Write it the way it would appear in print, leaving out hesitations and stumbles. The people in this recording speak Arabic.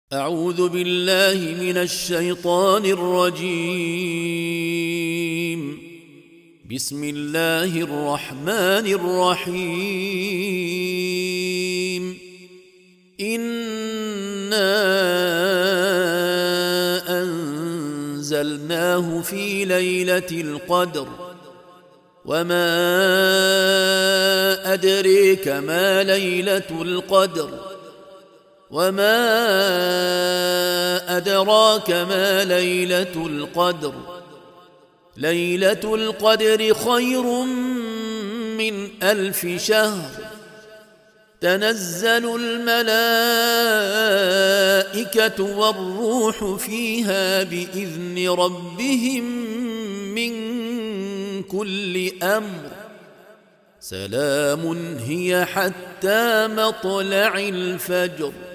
أعوذ بالله من الشيطان الرجيم. بسم الله الرحمن الرحيم. إنا أنزلناه في ليلة القدر وما أدريك ما ليلة القدر وما أدراك ما ليلة القدر ليلة القدر خير من 1000 شهر تنزل الملائكة والروح فيها بإذن ربهم من كل أمر سلام هي حتى مطلع الفجر.